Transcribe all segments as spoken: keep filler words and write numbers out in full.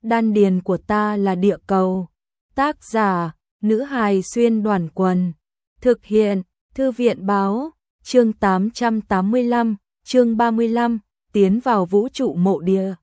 đan điền của ta là địa cầu. Tác giả, nữ hài xuyên đoàn quần. Thực hiện, thư viện báo, chương tám trăm tám mươi lăm, chương ba mươi lăm, tiến vào vũ trụ mộ địa.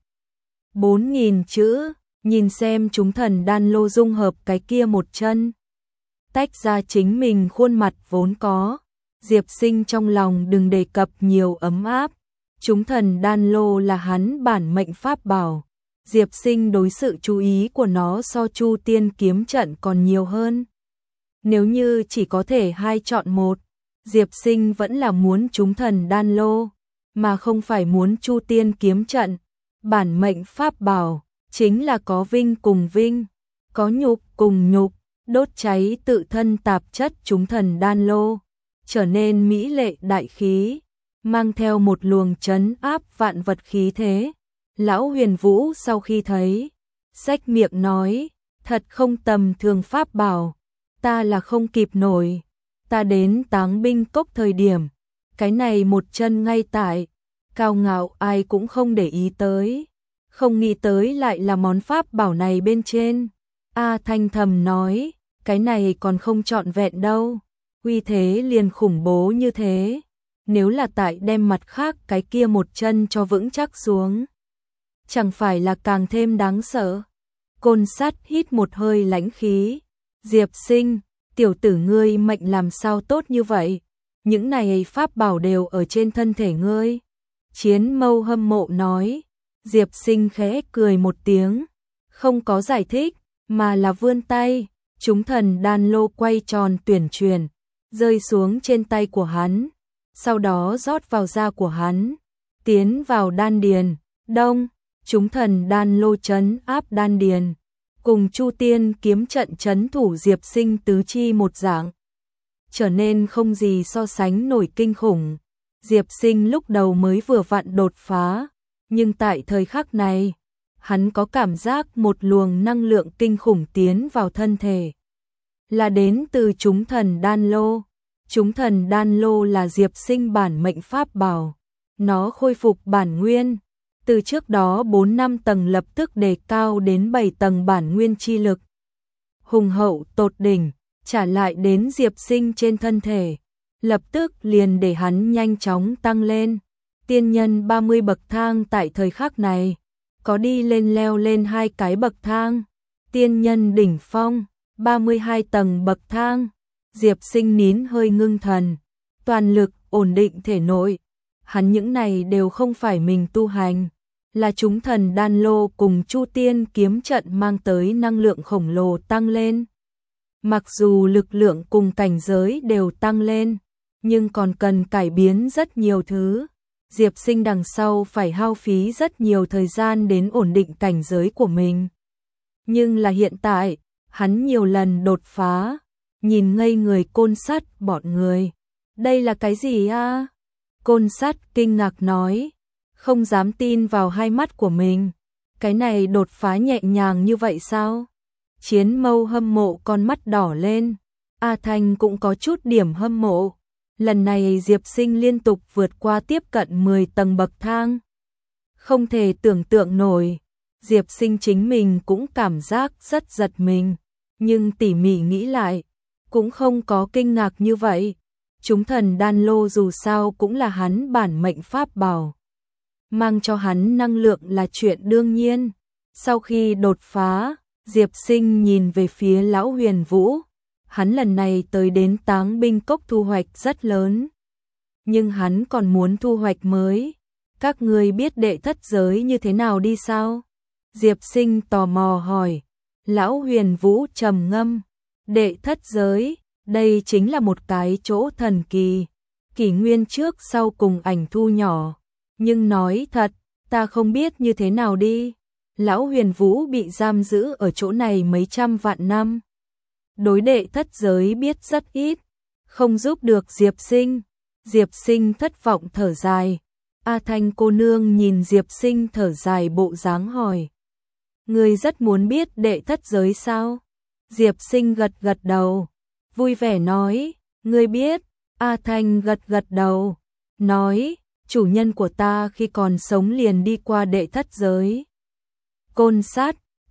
bốn nghìn chữ, nhìn xem chúng thần đan lô dung hợp cái kia một chân. Tách ra chính mình khuôn mặt vốn có. Diệp Sinh trong lòng đừng đề cập nhiều ấm áp. Chúng thần đan lô là hắn bản mệnh pháp bảo. Diệp Sinh đối sự chú ý của nó so Chu Tiên kiếm trận còn nhiều hơn. Nếu như chỉ có thể hai chọn một, Diệp Sinh vẫn là muốn chúng thần đan lô, mà không phải muốn Chu Tiên kiếm trận. Bản mệnh pháp bảo chính là có vinh cùng vinh, có nhục cùng nhục, đốt cháy tự thân tạp chất chúng thần đan lô, trở nên mỹ lệ đại khí, mang theo một luồng trấn áp vạn vật khí thế. Lão Huyền Vũ sau khi thấy, xách miệng nói, thật không tầm thường pháp bảo, ta là không kịp nổi. Ta đến Táng Binh Cốc thời điểm, cái này một chân ngay tại, cao ngạo ai cũng không để ý tới, không nghĩ tới lại là món pháp bảo này bên trên. A Thanh thầm nói, cái này còn không trọn vẹn đâu, uy thế liền khủng bố như thế, nếu là tại đem mặt khác cái kia một chân cho vững chắc xuống, chẳng phải là càng thêm đáng sợ. Côn Sắt hít một hơi lãnh khí, Diệp Sinh, tiểu tử ngươi mệnh làm sao tốt như vậy, những này pháp bảo đều ở trên thân thể ngươi. Chiến Mâu hâm mộ nói. Diệp Sinh khẽ cười một tiếng, không có giải thích, mà là vươn tay, chúng thần đan lô quay tròn tuyển chuyển, rơi xuống trên tay của hắn, sau đó rót vào da của hắn, tiến vào đan điền. Đông, chúng thần đan lô trấn áp đan điền, cùng Chu Tiên kiếm trận trấn thủ Diệp Sinh tứ chi một dạng, trở nên không gì so sánh nổi kinh khủng. Diệp Sinh lúc đầu mới vừa vặn đột phá, nhưng tại thời khắc này, hắn có cảm giác một luồng năng lượng kinh khủng tiến vào thân thể, là đến từ chúng thần đan lô. Chúng thần đan lô là Diệp Sinh bản mệnh pháp bảo, nó khôi phục bản nguyên, từ trước đó bốn năm tầng lập tức đề cao đến bảy tầng bản nguyên chi lực. Hùng hậu tột đỉnh, trả lại đến Diệp Sinh trên thân thể, lập tức liền để hắn nhanh chóng tăng lên. Tiên nhân ba mươi bậc thang tại thời khắc này, có đi lên leo lên hai cái bậc thang. Tiên nhân đỉnh phong, ba mươi hai tầng bậc thang. Diệp Sinh nín hơi ngưng thần, toàn lực ổn định thể nội. Hắn những này đều không phải mình tu hành, là chúng thần đan lô cùng Chu Tiên kiếm trận mang tới năng lượng khổng lồ tăng lên. Mặc dù lực lượng cùng cảnh giới đều tăng lên, nhưng còn cần cải biến rất nhiều thứ. Diệp Sinh đằng sau phải hao phí rất nhiều thời gian đến ổn định cảnh giới của mình. Nhưng là hiện tại, hắn nhiều lần đột phá, nhìn ngây người Côn Sắt bọn người. Đây là cái gì a? Côn Sắt kinh ngạc nói, không dám tin vào hai mắt của mình. Cái này đột phá nhẹ nhàng như vậy sao? Chiến Mâu hâm mộ con mắt đỏ lên, A Thanh cũng có chút điểm hâm mộ. Lần này Diệp Sinh liên tục vượt qua tiếp cận mười tầng bậc thang. Không thể tưởng tượng nổi, Diệp Sinh chính mình cũng cảm giác rất giật mình, nhưng tỉ mỉ nghĩ lại, cũng không có kinh ngạc như vậy. Chúng thần đan lô dù sao cũng là hắn bản mệnh pháp bảo, mang cho hắn năng lượng là chuyện đương nhiên. Sau khi đột phá, Diệp Sinh nhìn về phía Lão Huyền Vũ. Hắn lần này tới đến Táng Binh Cốc thu hoạch rất lớn, nhưng hắn còn muốn thu hoạch mới. Các ngươi biết đệ thất giới như thế nào đi sao? Diệp Sinh tò mò hỏi. Lão Huyền Vũ trầm ngâm. Đệ thất giới, đây chính là một cái chỗ thần kỳ, kỷ nguyên trước sau cùng ảnh thu nhỏ. Nhưng nói thật, ta không biết như thế nào đi. Lão Huyền Vũ bị giam giữ ở chỗ này mấy trăm vạn năm, đối đệ thất giới biết rất ít, không giúp được Diệp Sinh. Diệp Sinh thất vọng thở dài. A Thanh cô nương nhìn Diệp Sinh thở dài bộ dáng hỏi, ngươi rất muốn biết đệ thất giới sao? Diệp Sinh gật gật đầu, vui vẻ nói, ngươi biết. A Thanh gật gật đầu, nói, chủ nhân của ta khi còn sống liền đi qua đệ thất giới. Côn Sắt,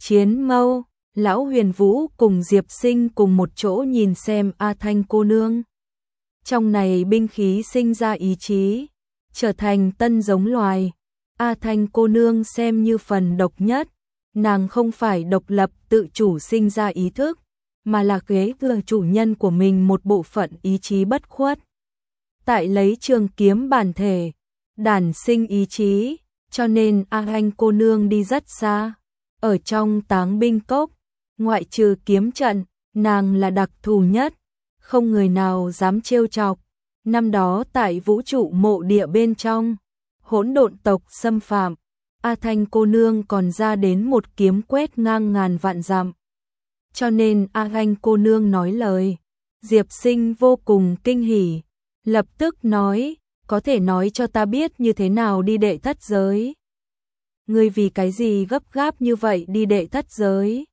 Chiến Mâu, Lão Huyền Vũ cùng Diệp Sinh cùng một chỗ nhìn xem A Thanh cô nương. Trong này binh khí sinh ra ý chí, trở thành tân giống loài. A Thanh cô nương xem như phần độc nhất, nàng không phải độc lập tự chủ sinh ra ý thức, mà là kế thừa chủ nhân của mình một bộ phận ý chí bất khuất. Tại lấy trường kiếm bản thể, đản sinh ý chí, cho nên A Thanh cô nương đi rất xa. Ở trong Táng binh cốc, ngoại trừ kiếm trận, nàng là đặc thù nhất, không người nào dám trêu chọc. Năm đó tại vũ trụ mộ địa bên trong, hỗn độn tộc xâm phạm, A Thanh cô nương còn ra đến một kiếm quét ngang ngàn vạn dặm. Cho nên A Thanh cô nương nói lời, Diệp Sinh vô cùng kinh hỉ, lập tức nói, có thể nói cho ta biết như thế nào đi đệ thất giới. Ngươi vì cái gì gấp gáp như vậy đi đệ thất giới?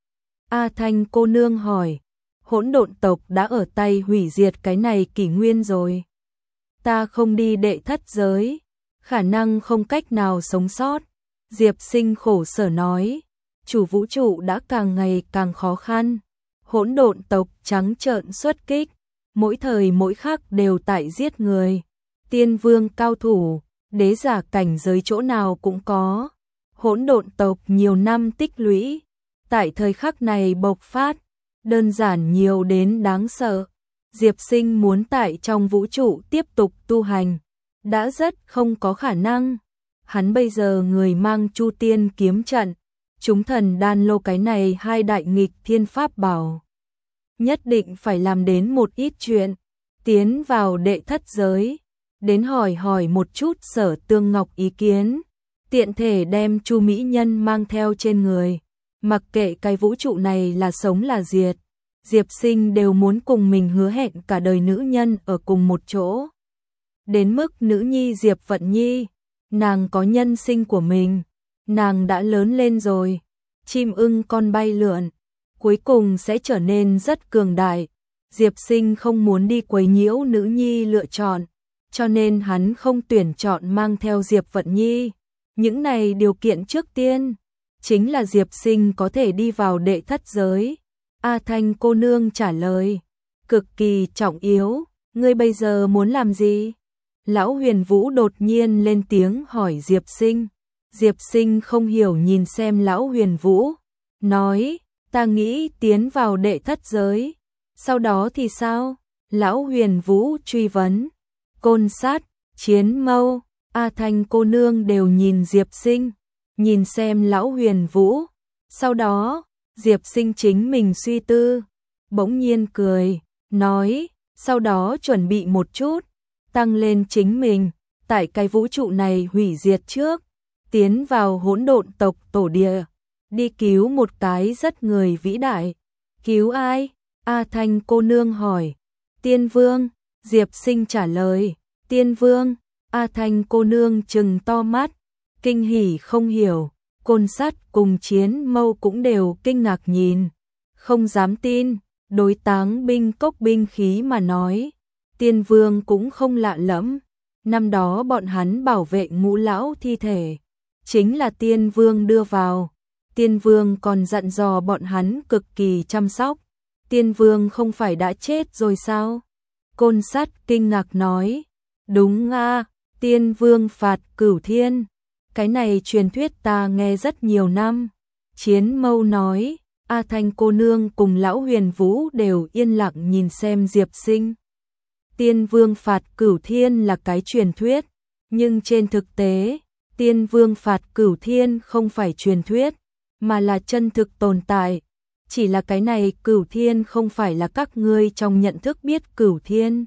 A Thanh cô nương hỏi, hỗn độn tộc đã ở tay hủy diệt cái này kỷ nguyên rồi. Ta không đi đệ thất giới, khả năng không cách nào sống sót. Diệp Sinh khổ sở nói, chủ vũ trụ đã càng ngày càng khó khăn. Hỗn độn tộc trắng trợn xuất kích, mỗi thời mỗi khắc đều tại giết người. Tiên vương cao thủ, đế giả cảnh giới chỗ nào cũng có. Hỗn độn tộc nhiều năm tích lũy, tại thời khắc này bộc phát, đơn giản nhiều đến đáng sợ. Diệp Sinh muốn tại trong vũ trụ tiếp tục tu hành, đã rất không có khả năng. Hắn bây giờ người mang Chu Tiên kiếm trận, chúng thần đan lô cái này hai đại nghịch thiên pháp bảo. Nhất định phải làm đến một ít chuyện, tiến vào đệ thất giới, đến hỏi hỏi một chút Sở Tương Ngọc ý kiến, tiện thể đem Chu mỹ nhân mang theo trên người, mặc kệ cái vũ trụ này là sống là diệt, Diệp Sinh đều muốn cùng mình hứa hẹn cả đời nữ nhân ở cùng một chỗ. Đến mức nữ nhi Diệp Vận Nhi, nàng có nhân sinh của mình, nàng đã lớn lên rồi, chim ưng con bay lượn, cuối cùng sẽ trở nên rất cường đại. Diệp Sinh không muốn đi quấy nhiễu nữ nhi lựa chọn, cho nên hắn không tuyển chọn mang theo Diệp Vận Nhi. Những này điều kiện trước tiên, chính là Diệp Sinh có thể đi vào đệ thất giới. A Thanh cô nương trả lời, cực kỳ trọng yếu, ngươi bây giờ muốn làm gì? Lão Huyền Vũ đột nhiên lên tiếng hỏi Diệp Sinh. Diệp Sinh không hiểu nhìn xem Lão Huyền Vũ, nói, ta nghĩ tiến vào đệ thất giới. Sau đó thì sao? Lão Huyền Vũ truy vấn. Côn sát, Chiến Mâu, A Thanh cô nương đều nhìn Diệp Sinh, nhìn xem Lão Huyền Vũ. Sau đó, Diệp Sinh chính mình suy tư, bỗng nhiên cười, nói, sau đó chuẩn bị một chút, tăng lên chính mình, tại cái vũ trụ này hủy diệt trước, tiến vào hỗn độn tộc tổ địa, đi cứu một cái rất người vĩ đại. Cứu ai? A Thanh cô nương hỏi. Tiên Vương, Diệp Sinh trả lời. Tiên Vương, A Thanh cô nương trừng to mắt, kinh hỉ không hiểu. Côn Sắt cùng Chiến Mâu cũng đều kinh ngạc nhìn, không dám tin. Đối Táng binh cốc binh khí mà nói, Tiên Vương cũng không lạ lẫm. Năm đó bọn hắn bảo vệ Ngũ lão thi thể, chính là Tiên Vương đưa vào. Tiên Vương còn dặn dò bọn hắn cực kỳ chăm sóc. Tiên Vương không phải đã chết rồi sao? Côn Sắt kinh ngạc nói, đúng a, Tiên Vương phạt cửu thiên. Cái này truyền thuyết ta nghe rất nhiều năm. Chiến Mâu nói. A Thanh cô nương cùng Lão Huyền Vũ đều yên lặng nhìn xem Diệp Sinh. Tiên Vương phạt cửu thiên là cái truyền thuyết, nhưng trên thực tế, Tiên Vương phạt cửu thiên không phải truyền thuyết, mà là chân thực tồn tại. Chỉ là cái này cửu thiên không phải là các ngươi trong nhận thức biết cửu thiên,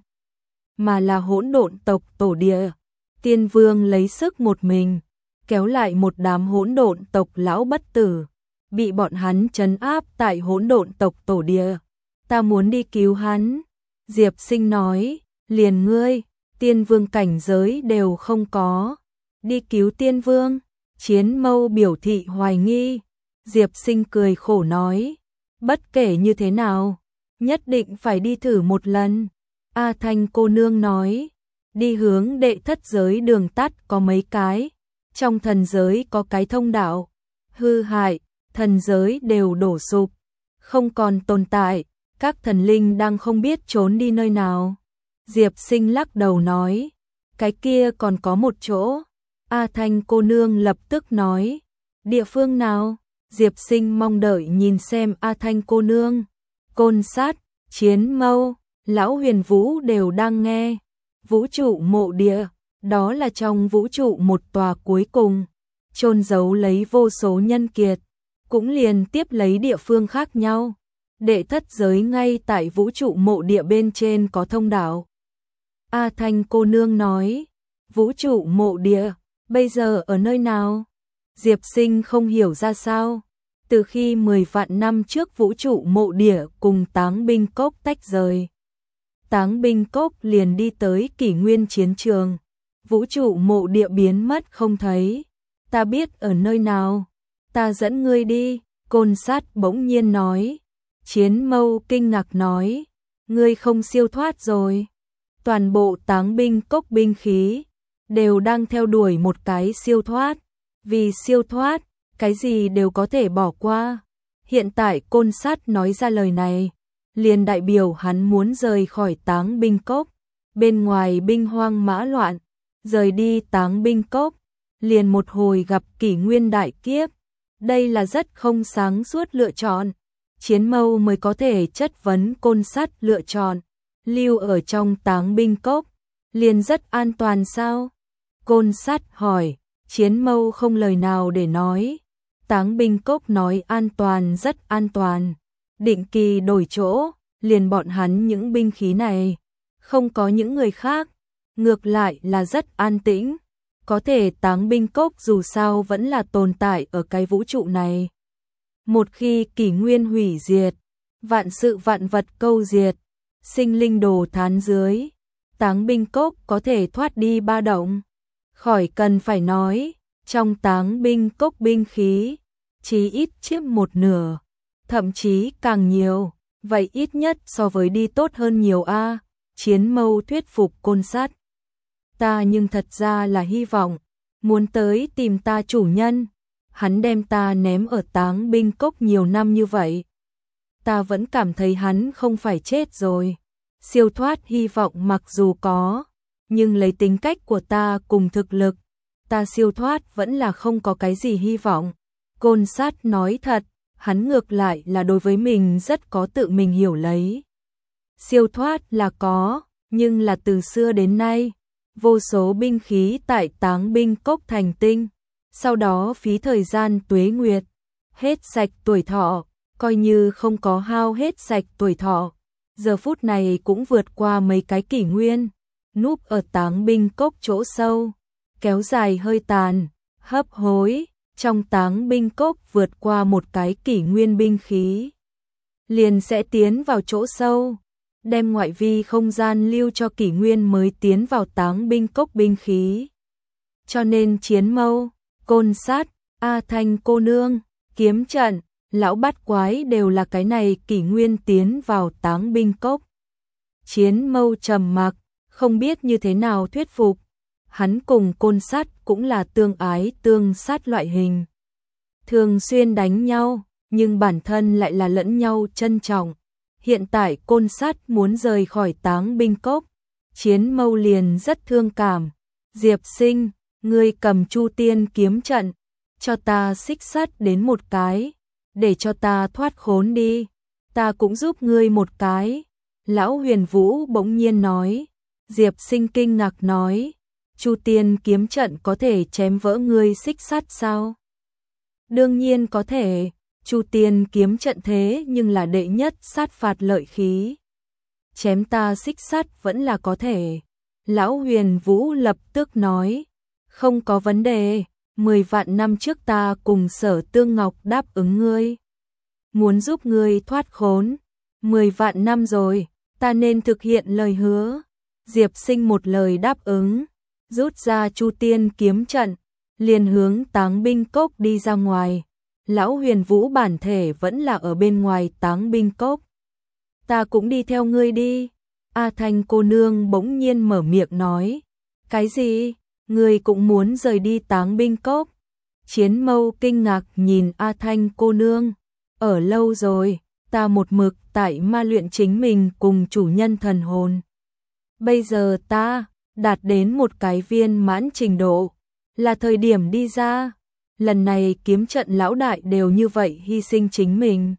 mà là hỗn độn tộc tổ địa. Tiên Vương lấy sức một mình, kéo lại một đám hỗn độn tộc lão bất tử, bị bọn hắn trấn áp tại hỗn độn tộc tổ địa. Ta muốn đi cứu hắn. Diệp Sinh nói, liền ngươi, Tiên Vương cảnh giới đều không có. Đi cứu Tiên Vương? Chiến Mâu biểu thị hoài nghi. Diệp Sinh cười khổ nói, bất kể như thế nào, nhất định phải đi thử một lần. A Thanh cô nương nói, đi hướng đệ thất giới đường tắt có mấy cái, trong thần giới có cái thông đạo, hư hại, thần giới đều đổ sụp, không còn tồn tại, các thần linh đang không biết trốn đi nơi nào. Diệp Sinh lắc đầu nói, cái kia còn có một chỗ. A Thanh cô nương lập tức nói, địa phương nào? Diệp Sinh mong đợi nhìn xem A Thanh cô nương. Côn Sát, Chiến Mâu, Lão Huyền Vũ đều đang nghe. Vũ trụ mộ địa, đó là trong vũ trụ một tòa cuối cùng, chôn giấu lấy vô số nhân kiệt, cũng liền tiếp lấy địa phương khác nhau. Đệ thất giới ngay tại vũ trụ mộ địa bên trên có thông đạo. A Thanh cô nương nói, vũ trụ mộ địa, bây giờ ở nơi nào? Diệp Sinh không hiểu ra sao. Từ khi mười vạn năm trước vũ trụ mộ địa cùng Táng Binh Cốc tách rời, Táng Binh Cốc liền đi tới kỷ nguyên chiến trường. Vũ trụ mộ địa biến mất không thấy. Ta biết ở nơi nào, ta dẫn ngươi đi. Côn Sát bỗng nhiên nói. Chiến Mâu kinh ngạc nói, ngươi không siêu thoát rồi. Toàn bộ Táng Binh Cốc binh khí đều đang theo đuổi một cái siêu thoát. Vì siêu thoát, cái gì đều có thể bỏ qua. Hiện tại Côn Sát nói ra lời này, liền đại biểu hắn muốn rời khỏi Táng Binh Cốc. Bên ngoài binh hoang mã loạn, rời đi Táng Binh Cốc, liền một hồi gặp kỷ nguyên đại kiếp. Đây là rất không sáng suốt lựa chọn. Chiến Mâu mới có thể chất vấn Côn Sát lựa chọn lưu ở trong Táng Binh Cốc liền rất an toàn sao? Côn Sát hỏi. Chiến Mâu không lời nào để nói. Táng Binh Cốc nói an toàn rất an toàn, định kỳ đổi chỗ, liền bọn hắn những binh khí này, không có những người khác, ngược lại là rất an tĩnh. Có thể Táng Binh Cốc dù sao vẫn là tồn tại ở cái vũ trụ này. Một khi kỷ nguyên hủy diệt, vạn sự vạn vật câu diệt, sinh linh đồ thán dưới, Táng Binh Cốc có thể thoát đi ba động. Khỏi cần phải nói, trong Táng Binh Cốc binh khí, chí ít chiếm một nửa, thậm chí càng nhiều, vậy ít nhất so với đi tốt hơn nhiều a. Chiến Mâu thuyết phục Côn Sát. Ta nhưng thật ra là hy vọng, muốn tới tìm ta chủ nhân, hắn đem ta ném ở Táng Binh Cốc nhiều năm như vậy. Ta vẫn cảm thấy hắn không phải chết rồi. Siêu thoát hy vọng mặc dù có, nhưng lấy tính cách của ta cùng thực lực, ta siêu thoát vẫn là không có cái gì hy vọng. Côn Sát nói thật, hắn ngược lại là đối với mình rất có tự mình hiểu lấy. Siêu thoát là có, nhưng là từ xưa đến nay, vô số binh khí tại Táng Binh Cốc thành tinh, sau đó phí thời gian tuế nguyệt, hết sạch tuổi thọ, coi như không có hao hết sạch tuổi thọ. Giờ phút này cũng vượt qua mấy cái kỷ nguyên, núp ở Táng Binh Cốc chỗ sâu, kéo dài hơi tàn, hấp hối, trong Táng Binh Cốc vượt qua một cái kỷ nguyên binh khí, liền sẽ tiến vào chỗ sâu, đem ngoại vi không gian lưu cho kỷ nguyên mới tiến vào Táng Binh Cốc binh khí. Cho nên Chiến Mâu, Côn Sát, A Thanh cô nương, Kiếm Trận, Lão Bát Quái đều là cái này kỷ nguyên tiến vào Táng Binh Cốc. Chiến Mâu trầm mặc, không biết như thế nào thuyết phục. Hắn cùng Côn Sát cũng là tương ái tương sát loại hình, thường xuyên đánh nhau, nhưng bản thân lại là lẫn nhau trân trọng. Hiện tại Côn Sát muốn rời khỏi Táng Binh Cốc, Chiến Mâu liền rất thương cảm. Diệp Sinh, ngươi cầm Chu Tiên kiếm trận, cho ta xích sắt đến một cái, để cho ta thoát khốn đi, ta cũng giúp ngươi một cái. Lão Huyền Vũ bỗng nhiên nói. Diệp Sinh kinh ngạc nói, Chu Tiên kiếm trận có thể chém vỡ ngươi xích sắt sao? Đương nhiên có thể, Chu Tiên kiếm trận thế nhưng là đệ nhất sát phạt lợi khí. Chém ta xích sắt vẫn là có thể. Lão Huyền Vũ lập tức nói, không có vấn đề, mười vạn năm trước ta cùng Sở Tương Ngọc đáp ứng ngươi, muốn giúp ngươi thoát khốn, mười vạn năm rồi, ta nên thực hiện lời hứa. Diệp Sinh một lời đáp ứng, rút ra Chu Tiên kiếm trận, liền hướng Táng Binh Cốc đi ra ngoài. Lão Huyền Vũ bản thể vẫn là ở bên ngoài Táng Binh Cốc. Ta cũng đi theo ngươi đi. A Thanh cô nương bỗng nhiên mở miệng nói. Cái gì? Ngươi cũng muốn rời đi Táng Binh Cốc? Chiến Mâu kinh ngạc nhìn A Thanh cô nương, ở lâu rồi, ta một mực tại ma luyện chính mình cùng chủ nhân thần hồn. Bây giờ ta đạt đến một cái viên mãn trình độ, là thời điểm đi ra. Lần này kiếm trận lão đại đều như vậy hy sinh chính mình.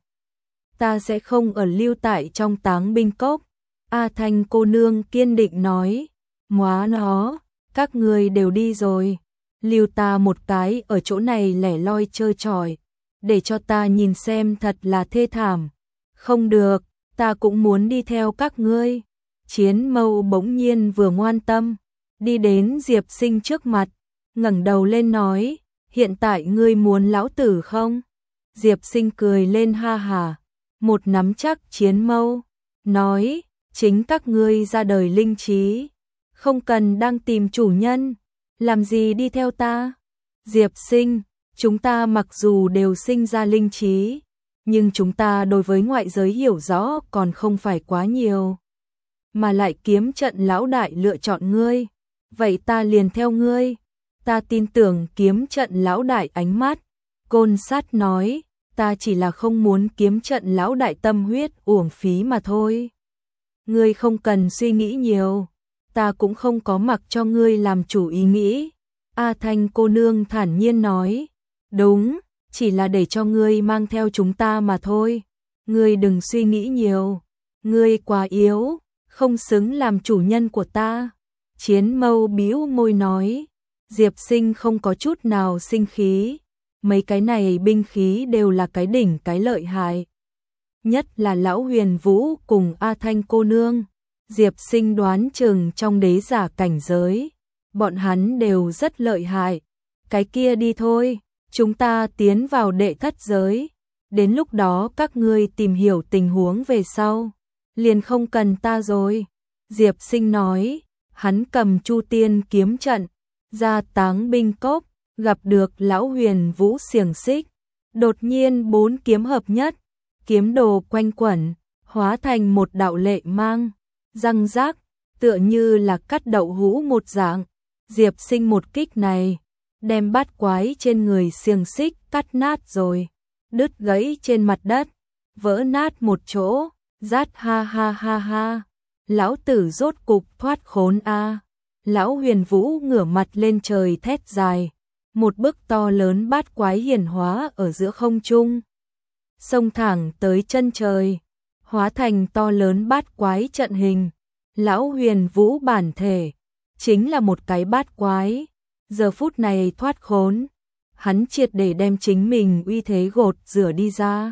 Ta sẽ không ở lưu tại trong Táng Binh Cốc. A Thanh cô nương kiên định nói, móa nó, các người đều đi rồi. Lưu ta một cái ở chỗ này lẻ loi chơi tròi, để cho ta nhìn xem thật là thê thảm. Không được, ta cũng muốn đi theo các ngươi. Chiến Mâu bỗng nhiên vừa ngoan tâm, đi đến Diệp Sinh trước mặt, ngẩng đầu lên nói, hiện tại ngươi muốn lão tử không? Diệp Sinh cười lên ha hà, một nắm chắc Chiến Mâu, nói, chính các ngươi ra đời linh trí, không cần đang tìm chủ nhân, làm gì đi theo ta? Diệp Sinh, chúng ta mặc dù đều sinh ra linh trí, nhưng chúng ta đối với ngoại giới hiểu rõ còn không phải quá nhiều. Mà lại kiếm trận lão đại lựa chọn ngươi, vậy ta liền theo ngươi. Ta tin tưởng kiếm trận lão đại ánh mắt. Côn Sát nói, ta chỉ là không muốn kiếm trận lão đại tâm huyết uổng phí mà thôi. Ngươi không cần suy nghĩ nhiều, ta cũng không có mặc cho ngươi làm chủ ý nghĩ. A Thanh cô nương thản nhiên nói, đúng, chỉ là để cho ngươi mang theo chúng ta mà thôi. Ngươi đừng suy nghĩ nhiều, ngươi quá yếu, không xứng làm chủ nhân của ta. Chiến Mâu bĩu môi nói, Diệp Sinh không có chút nào sinh khí, mấy cái này binh khí đều là cái đỉnh cái lợi hại. Nhất là lão Huyền Vũ cùng A Thanh cô nương, Diệp Sinh đoán chừng trong đế giả cảnh giới, bọn hắn đều rất lợi hại. Cái kia đi thôi, chúng ta tiến vào đệ thất giới, đến lúc đó các ngươi tìm hiểu tình huống về sau, liền không cần ta rồi. Diệp Sinh nói, hắn cầm Chu Tiên kiếm trận, ra Táng Binh Cốc, gặp được lão Huyền Vũ xiềng xích, đột nhiên bốn kiếm hợp nhất, kiếm đồ quanh quẩn, hóa thành một đạo lệ mang, răng rác, tựa như là cắt đậu hũ một dạng. Diệp Sinh một kích này, đem bát quái trên người xiềng xích cắt nát rồi, đứt gãy trên mặt đất, vỡ nát một chỗ, rát ha ha ha ha. Lão tử rốt cục thoát khốn a. Lão Huyền Vũ ngửa mặt lên trời thét dài, một bức to lớn bát quái hiển hóa ở giữa không trung, xông thẳng tới chân trời, hóa thành to lớn bát quái trận hình. Lão Huyền Vũ bản thể chính là một cái bát quái, giờ phút này thoát khốn, hắn triệt để đem chính mình uy thế gột rửa đi ra.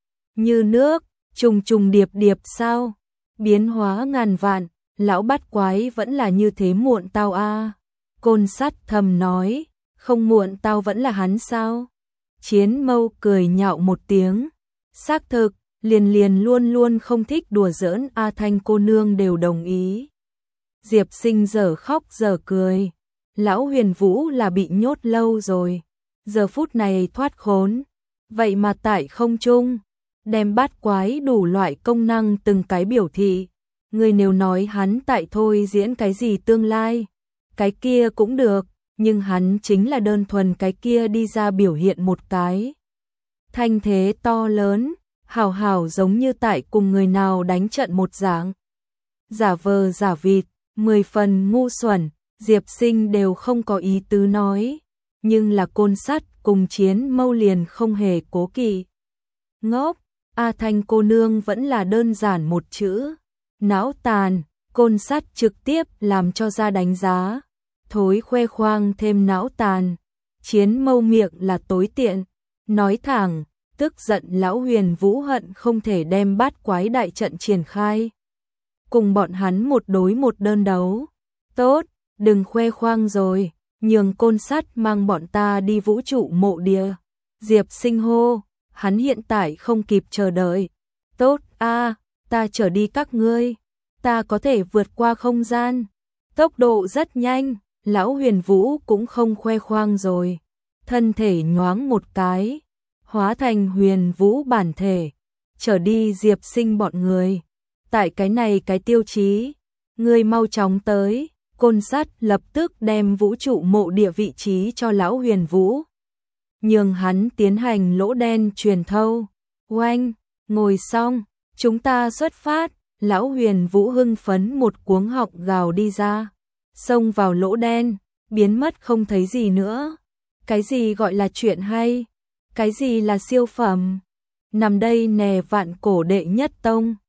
Như nước, trùng trùng điệp điệp sao, biến hóa ngàn vạn, lão bát quái vẫn là như thế muộn tao a. Côn Sát thầm nói, không muộn tao vẫn là hắn sao? Chiến Mâu cười nhạo một tiếng, xác thực, liền liền luôn luôn không thích đùa giỡn A Thanh cô nương đều đồng ý. Diệp Sinh giờ khóc giờ cười, lão Huyền Vũ là bị nhốt lâu rồi, giờ phút này thoát khốn, vậy mà tại không trung, đem bát quái đủ loại công năng từng cái biểu thị. Người nếu nói hắn tại thôi diễn cái gì tương lai, cái kia cũng được, nhưng hắn chính là đơn thuần cái kia đi ra biểu hiện một cái. Thanh thế to lớn, hào hào giống như tại cùng người nào đánh trận một dạng. Giả vờ giả vịt, mười phần ngu xuẩn, Diệp Sinh đều không có ý tứ nói, nhưng là Côn Sát cùng Chiến Mâu liền không hề cố kỵ. Ngốc, A Thanh cô nương vẫn là đơn giản một chữ, não tàn. Côn Sát trực tiếp làm cho ra đánh giá, thối khoe khoang thêm não tàn. Chiến Mâu miệng là tối tiện, nói thẳng, tức giận lão Huyền Vũ hận không thể đem bát quái đại trận triển khai, cùng bọn hắn một đối một đơn đấu. Tốt, đừng khoe khoang rồi, nhường Côn Sát mang bọn ta đi vũ trụ mộ địa. Diệp Sinh hô, hắn hiện tại không kịp chờ đợi. Tốt a, ta chở đi các ngươi, ta có thể vượt qua không gian, tốc độ rất nhanh. Lão Huyền Vũ cũng không khoe khoang rồi, thân thể nhoáng một cái, hóa thành Huyền Vũ bản thể, chở đi Diệp Sinh bọn người. Tại cái này cái tiêu chí, ngươi mau chóng tới. Côn Sát lập tức đem vũ trụ mộ địa vị trí cho lão Huyền Vũ. nhường hắn tiến hành lỗ đen truyền thâu. Oanh, ngồi xong, chúng ta xuất phát. Lão Huyền Vũ hưng phấn một cuống họng gào đi ra, xông vào lỗ đen, biến mất không thấy gì nữa. Cái gì gọi là chuyện hay? Cái gì là siêu phẩm? Nằm đây nè, vạn cổ đệ nhất tông.